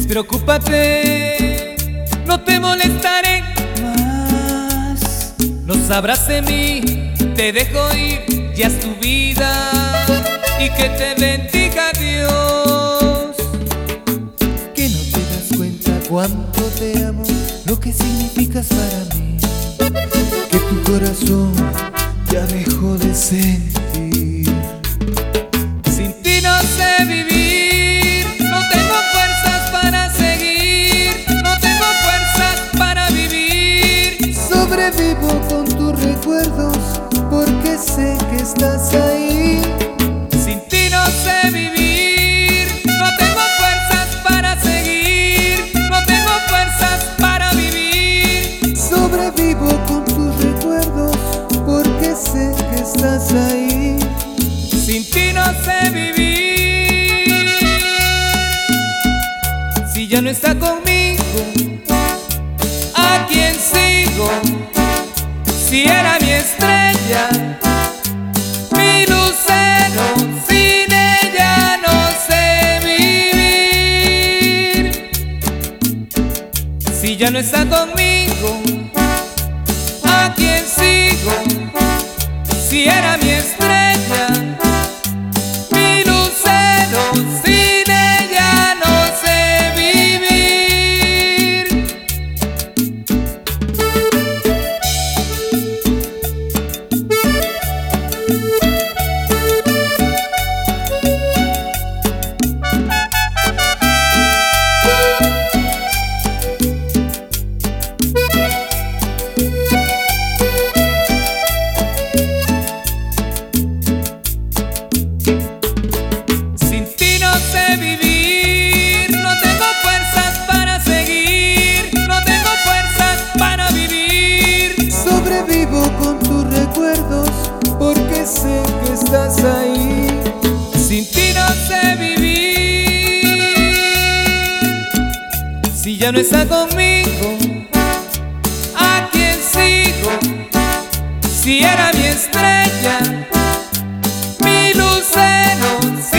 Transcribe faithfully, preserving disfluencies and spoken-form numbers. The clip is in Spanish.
Despreocúpate, no te molestaré más. No sabrás de mí, te dejo ir, ya es tu vida. Y que te bendiga Dios. Que no te das cuenta cuánto te amo, lo que significas para mí. Que tu corazón ya dejó de sentir. Sin ti no sé vivir, no tengo fuerzas para seguir, no tengo fuerzas para vivir. Sobrevivo con tus recuerdos porque sé que estás ahí. Sin ti no sé vivir, no tengo fuerzas para seguir, no tengo fuerzas para vivir. Sobrevivo con tus recuerdos porque sé que estás ahí. Sin ti no sé vivir. Si ya no está conmigo, ¿a quién sigo? Si era mi estrella, mi lucero, sin ella no sé vivir. Si ya no está conmigo, ¿a quién sigo? Si era mi estrella, mi lucero, sin ella no sé vivir. Sin ti no sé vivir, no tengo fuerzas para seguir, no tengo fuerzas para vivir. Sobrevivo con tus recuerdos porque sé que estás ahí. Sin ti no sé vivir. Si ya no está conmigo, ¿a quién sigo? Si era mi estrella, mi lucero.